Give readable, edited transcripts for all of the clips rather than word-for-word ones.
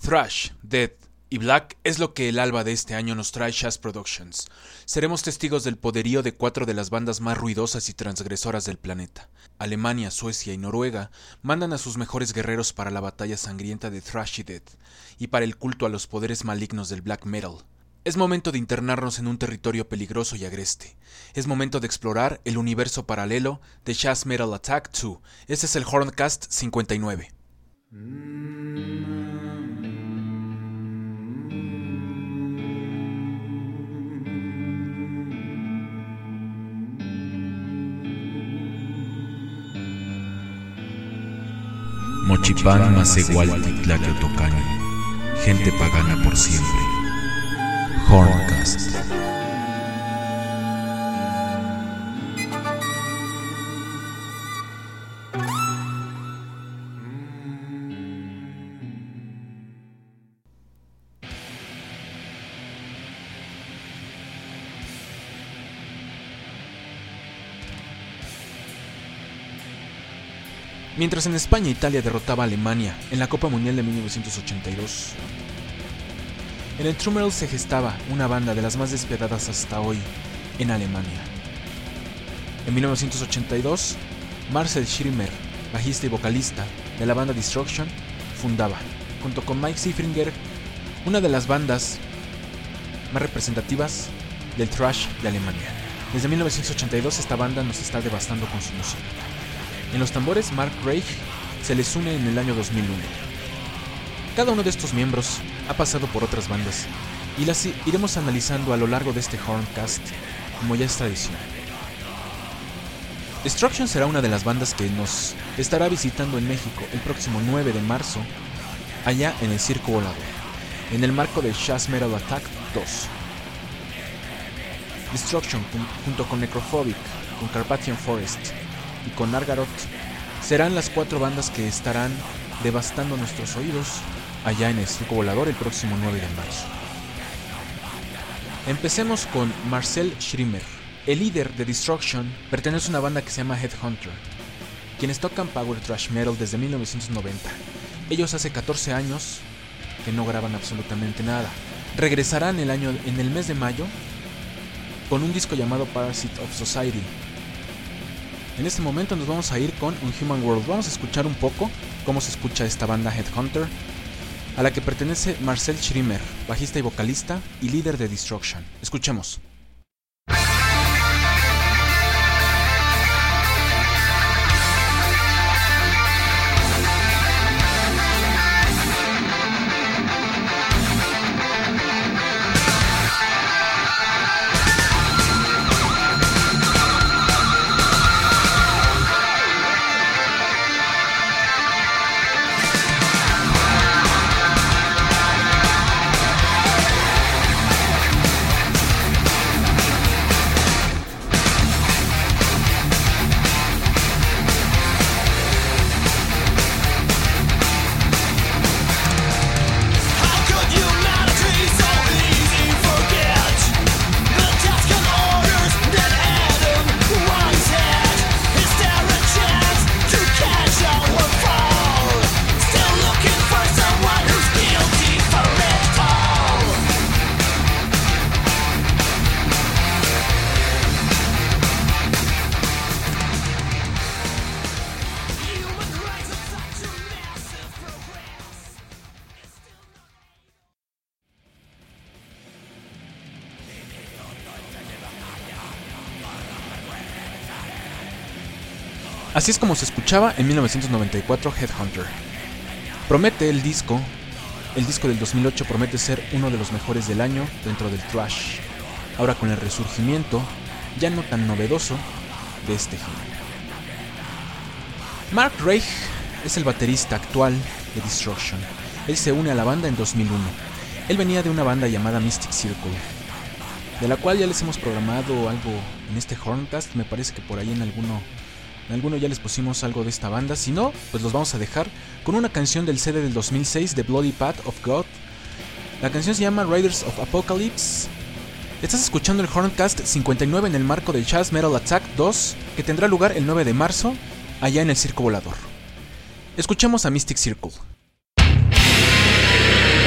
Thrash, Death y Black es lo que el alba de este año nos trae Shaz Productions. Seremos testigos del poderío de 4 de las bandas más ruidosas y transgresoras del planeta. Alemania, Suecia y Noruega mandan a sus mejores guerreros para la batalla sangrienta de Thrash y Death, y para el culto a los poderes malignos del black metal. Es momento de internarnos en un territorio peligroso y agreste. Es momento de explorar el universo paralelo de Shaz Metal Attack 2. Este es el Horncast 59. Mochipán Masehualti Tlaqueotocani, gente pagana por siempre. Horncast. Mientras en España Italia derrotaba a Alemania en la Copa Mundial de 1982, en el Trümmerl se gestaba una banda de las más despiadadas hasta hoy en Alemania. En 1982, Marcel Schirmer, bajista y vocalista de la banda Destruction, fundaba, junto con Mike Sifringer, una de las bandas más representativas del thrash de Alemania. Desde 1982 esta banda nos está devastando con su música. En los tambores, Mark Reich se les une en el año 2001. Cada uno de estos miembros ha pasado por otras bandas y las iremos analizando a lo largo de este Horncast, como ya es tradición. Destruction será una de las bandas que nos estará visitando en México el próximo 9 de marzo, allá en el Circo Volador, en el marco de Shaz Metal Attack 2. Destruction, junto con Necrophobic, con Carpathian Forest y con Nargaroth, serán las 4 bandas que estarán devastando nuestros oídos allá en el Circo Volador el próximo 9 de marzo. Empecemos con Marcel Schirmer. El líder de Destruction pertenece a una banda que se llama Headhunter, quienes tocan Power Thrash Metal desde 1990. Ellos hace 14 años que no graban absolutamente nada. Regresarán en el mes de mayo con un disco llamado Parasite of Society. En este momento nos vamos a ir con Unhuman World. Vamos a escuchar un poco cómo se escucha esta banda Headhunter, a la que pertenece Marcel Schirmer, bajista y vocalista y líder de Destruction. Escuchemos. Así es como se escuchaba en 1994 Headhunter. Promete el disco del 2008 promete ser uno de los mejores del año dentro del thrash, ahora con el resurgimiento, ya no tan novedoso, de este género. Mark Reich es el baterista actual de Destruction. Él se une a la banda en 2001. Él venía de una banda llamada Mystic Circle, de la cual ya les hemos programado algo en este Horncast. Me parece que por ahí en alguno ya les pusimos algo de esta banda. Si no, pues los vamos a dejar con una canción del CD del 2006 de Bloody Path of God. La canción se llama Riders of Apocalypse. Estás escuchando el Horncast 59 en el marco del Shaz Metal Attack 2, que tendrá lugar el 9 de marzo allá en el Circo Volador. Escuchemos a Mystic Circle.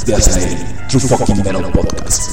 de Azael, True Fucking Metal Podcast.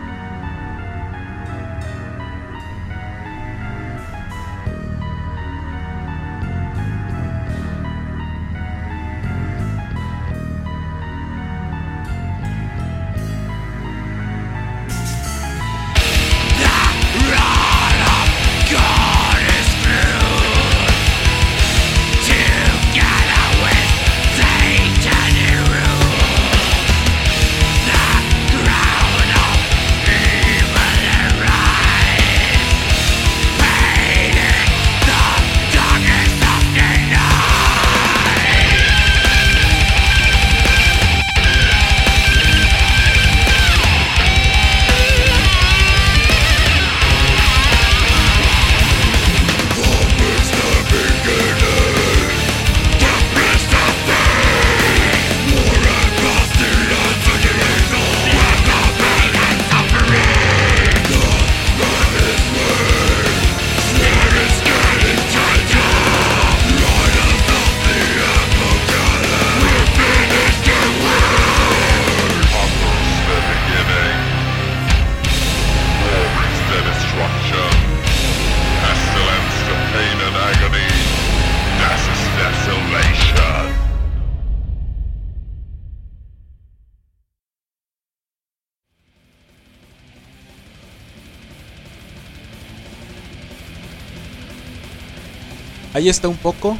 Ahí está un poco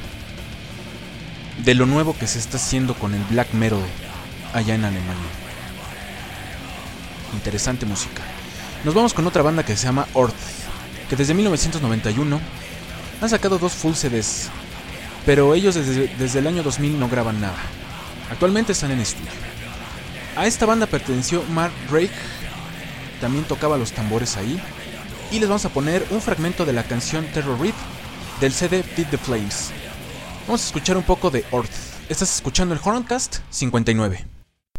de lo nuevo que se está haciendo con el black metal allá en Alemania. Interesante música. Nos vamos con otra banda que se llama Orth, que desde 1991 han sacado 2 full CDs, pero ellos desde el año 2000 no graban nada. Actualmente están en estudio. A esta banda perteneció Mark Drake, también tocaba los tambores ahí, y les vamos a poner un fragmento de la canción Terror Read del CD Feed the Flames. Vamos a escuchar un poco de Orth. Estás escuchando el Horncast 59.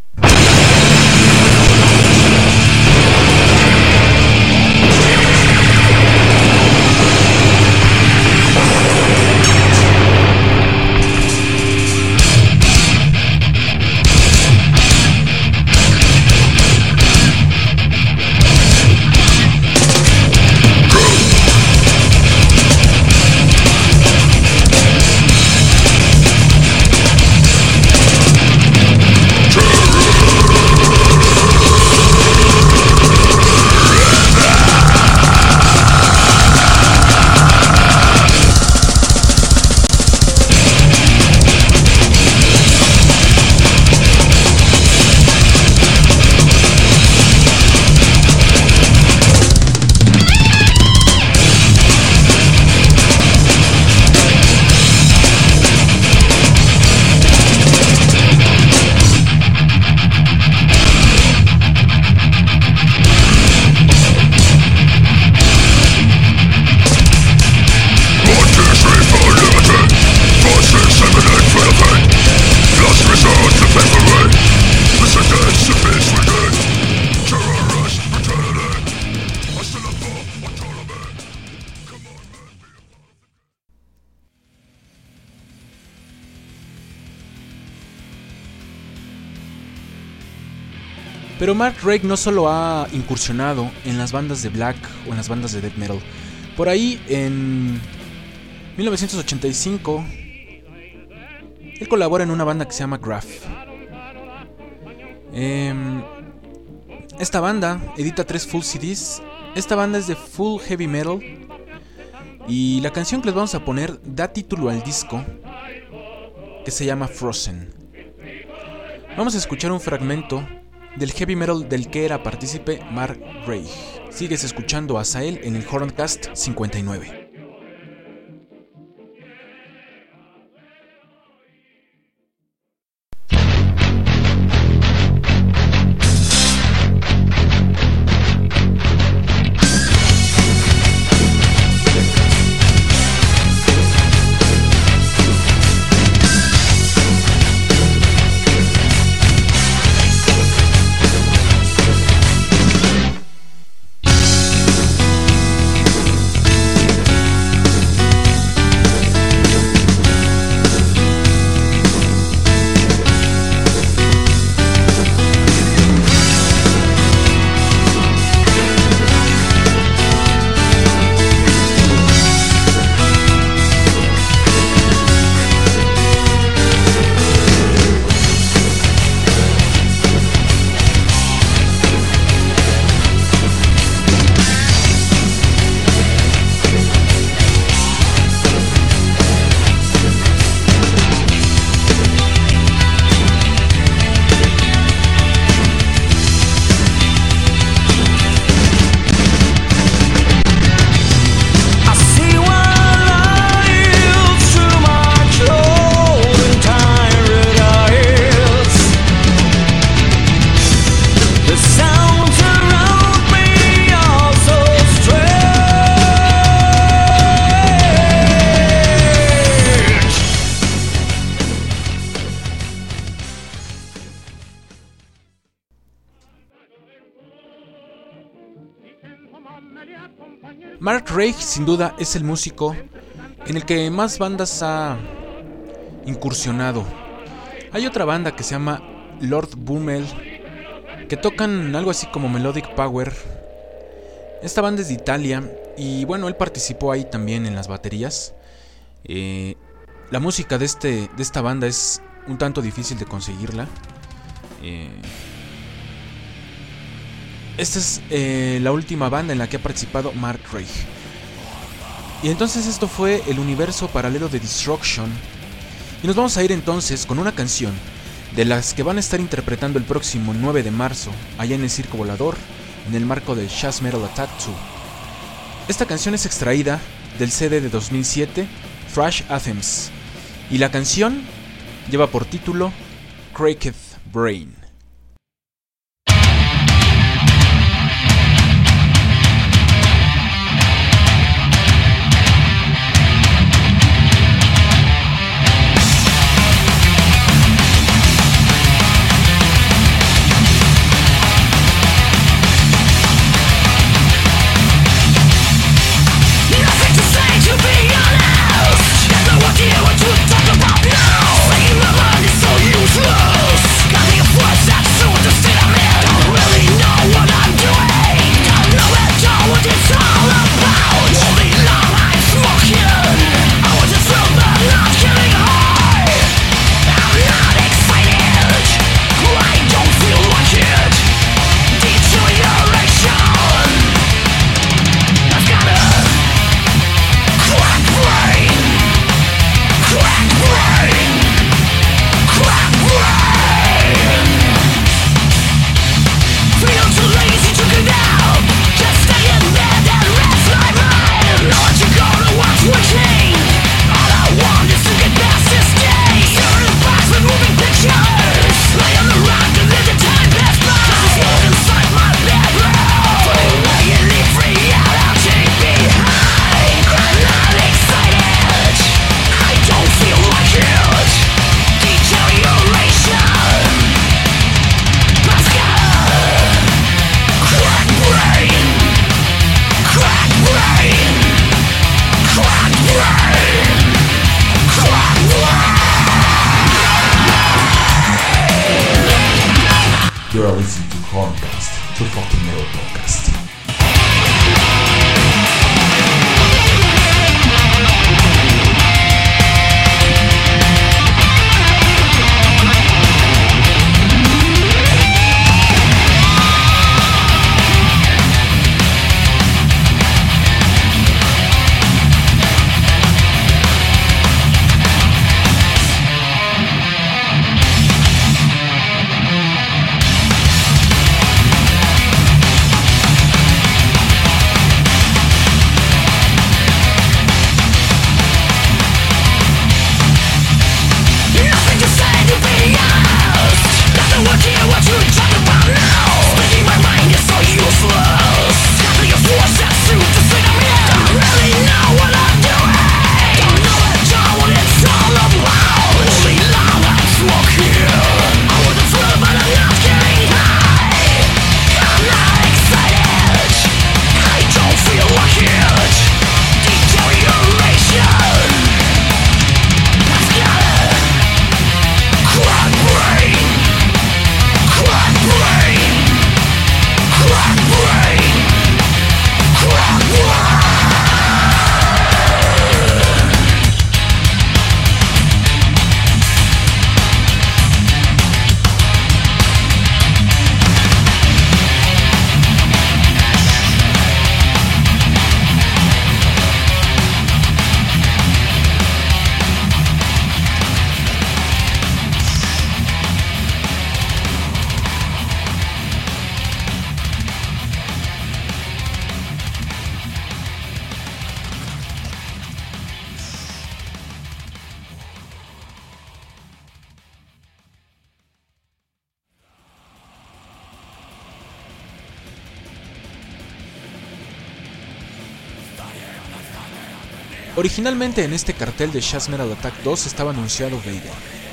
Pero Mark Drake no solo ha incursionado en las bandas de black o en las bandas de death metal. Por ahí, en 1985, él colabora en una banda que se llama Graph. Esta banda edita 3 full CDs. Esta banda es de full heavy metal. Y la canción que les vamos a poner da título al disco, que se llama Frozen. Vamos a escuchar un fragmento del heavy metal del que era partícipe Mark Drake. Sigues escuchando a Azael en el Horncast 59. Mark Reich sin duda es el músico en el que más bandas ha incursionado. Hay otra banda que se llama Lord Bummel, que tocan algo así como Melodic Power. Esta banda es de Italia y bueno, él participó ahí también en las baterías. La música de esta banda es un tanto difícil de conseguirla. Esta es la última banda en la que ha participado Mark Reich. Y entonces esto fue el universo paralelo de Destruction. Y nos vamos a ir entonces con una canción de las que van a estar interpretando el próximo 9 de marzo allá en el Circo Volador, en el marco del Jazz Metal Attack 2. Esta canción es extraída del CD de 2007, Thrash Anthems, y la canción lleva por título Cracked Brain. You're listening to Horncast, True Fucking Metal Podcast. Originalmente en este cartel de Jazz Metal Attack 2 estaba anunciado Vader.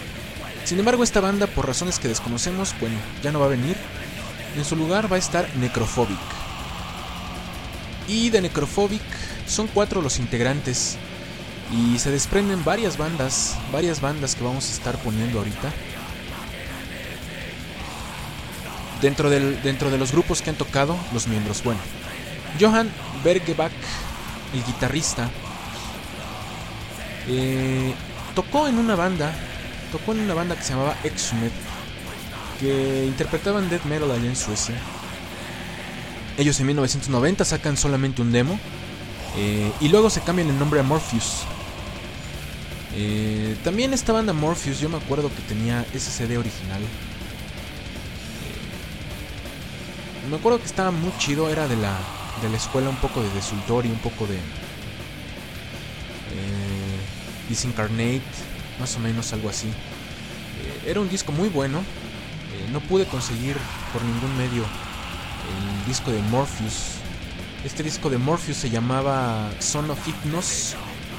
Sin embargo, esta banda, por razones que desconocemos, bueno, ya no va a venir. En su lugar va a estar Necrophobic. Y de Necrophobic son 4 los integrantes. Y se desprenden varias bandas que vamos a estar poniendo ahorita. Dentro de los grupos que han tocado, los miembros. Bueno, Johan Bergebach, el guitarrista, tocó en una banda que se llamaba Exhumed, que interpretaban death metal allá en Suecia. Ellos en 1990 sacan solamente un demo, y luego se cambian el nombre a Morpheus. También esta banda Morpheus, yo me acuerdo que tenía ese CD original. Me acuerdo que estaba muy chido, era de la escuela un poco de Desultory, un poco de Disincarnate, más o menos algo así. Era un disco muy bueno. No pude conseguir por ningún medio el disco de Morpheus. Este disco de Morpheus se llamaba Son of Hypnos.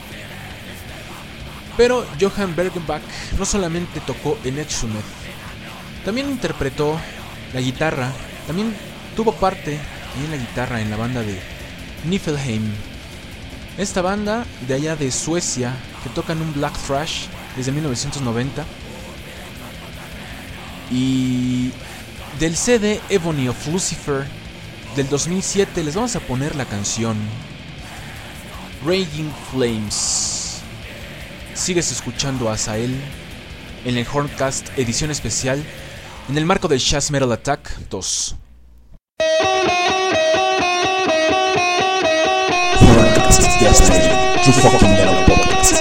Pero Johan Bergenbach no solamente tocó en Exhumed, también interpretó la guitarra, también tuvo parte en la guitarra en la banda de Niflheim. Esta banda de allá de Suecia que tocan un black thrash desde 1990. Y del CD Ebony of Lucifer del 2007 les vamos a poner la canción Raging Flames. Sigues escuchando a Azael en el Horncast edición especial en el marco del Shaz Metal Attack 2. Horncast, yes, tu fucking metal podcast.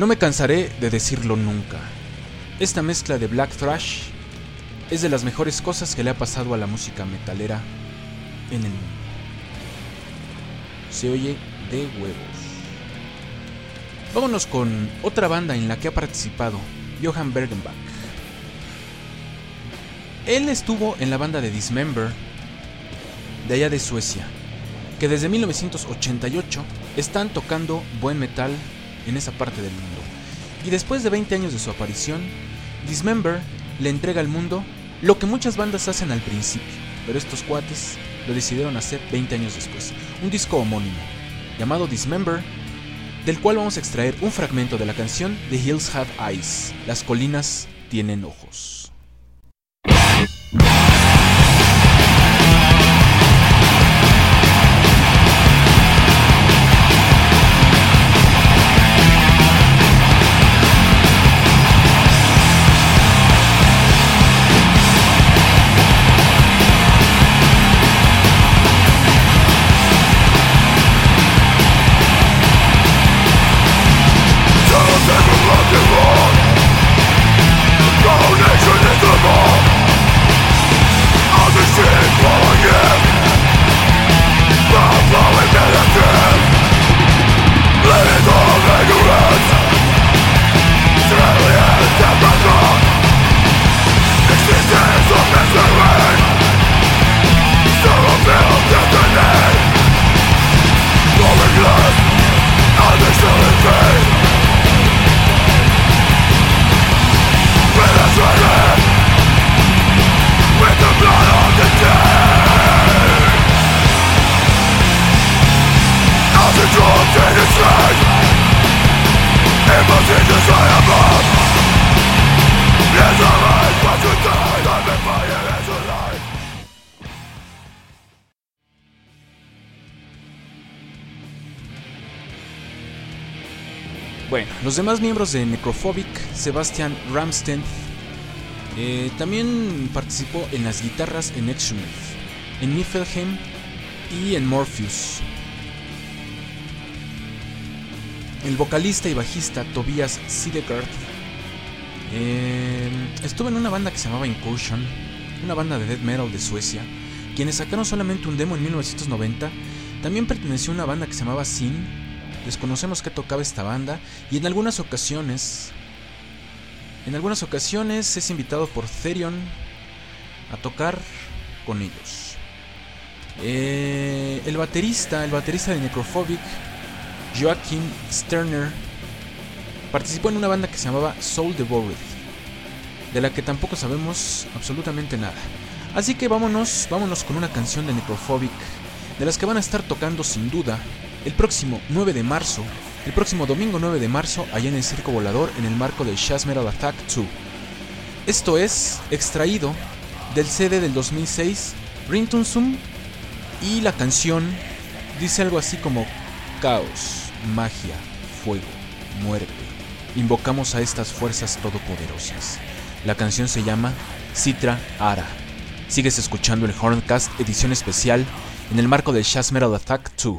No me cansaré de decirlo nunca. Esta mezcla de black thrash es de las mejores cosas que le ha pasado a la música metalera en el mundo. Se oye de huevos. Vámonos con otra banda en la que ha participado Johan Bergenbach. Él estuvo en la banda de Dismember, de allá de Suecia, que desde 1988 están tocando buen metal en esa parte del mundo. Y después de 20 años de su aparición, Dismember le entrega al mundo lo que muchas bandas hacen al principio, pero estos cuates lo decidieron hacer 20 años después. Un disco homónimo, llamado Dismember, del cual vamos a extraer un fragmento de la canción The Hills Have Eyes, las colinas tienen ojos. Bueno, los demás miembros de Necrophobic, Sebastian Ramstedt, también participó en las guitarras en Exhumed, en Niflheim y en Morpheus. El vocalista y bajista Tobias Sidegaard estuvo en una banda que se llamaba Incursion, una banda de death metal de Suecia, quienes sacaron solamente un demo en 1990. También perteneció a una banda que se llamaba Sin. Desconocemos qué tocaba esta banda, y en algunas ocasiones es invitado por Therion a tocar con ellos. El baterista de Necrophobic, Joachim Sterner, participó en una banda que se llamaba Soul Devoured, de la que tampoco sabemos absolutamente nada. Así que vámonos con una canción de Necrophobic, de las que van a estar tocando sin duda el próximo domingo 9 de marzo, allá en el Circo Volador, en el marco del Shaz Metal Attack 2. Esto es extraído del CD del 2006, Rintunsum, y la canción dice algo así como: caos, magia, fuego, muerte. Invocamos a estas fuerzas todopoderosas. La canción se llama Citra Ara. Sigues escuchando el Horncast edición especial en el marco del Shaz Metal Attack 2.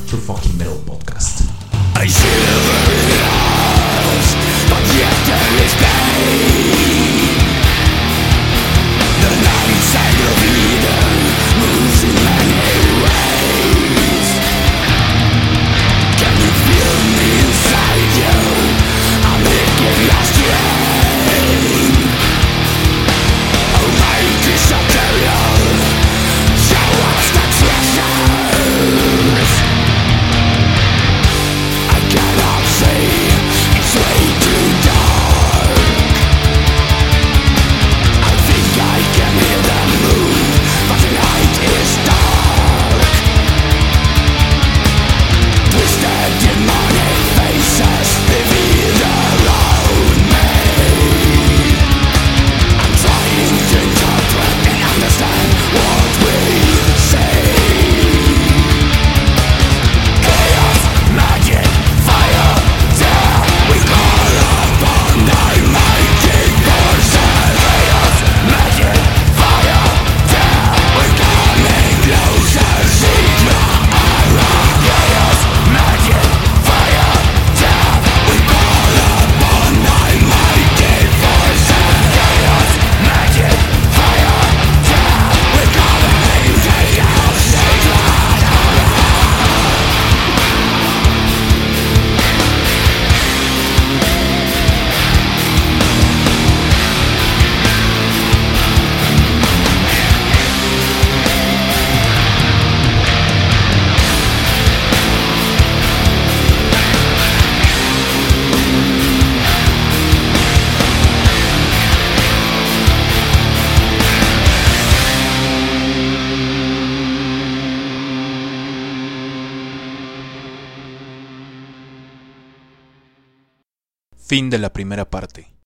True Fucking Metal Podcast. I should have lost, but yet there is pain. The nights I have eaten moves in many ways. Can you feel me inside you? I'm making your strain. Almighty superior, show us the treasures. I cannot see, it's way too dark. I think I can hear them move, but the night is dark. Twisted demonic faces reveal around me. I'm trying to interpret and understand what we say. Chaos, magic, fire, death, we call upon thy mighty forces. Chaos, magic, fire, death, we're coming closer, seek the aura. Chaos, magic, fire, death, we call upon thy mighty forces. Chaos, magic, fire, death, we're coming, take out, seek the Fin de la primera parte.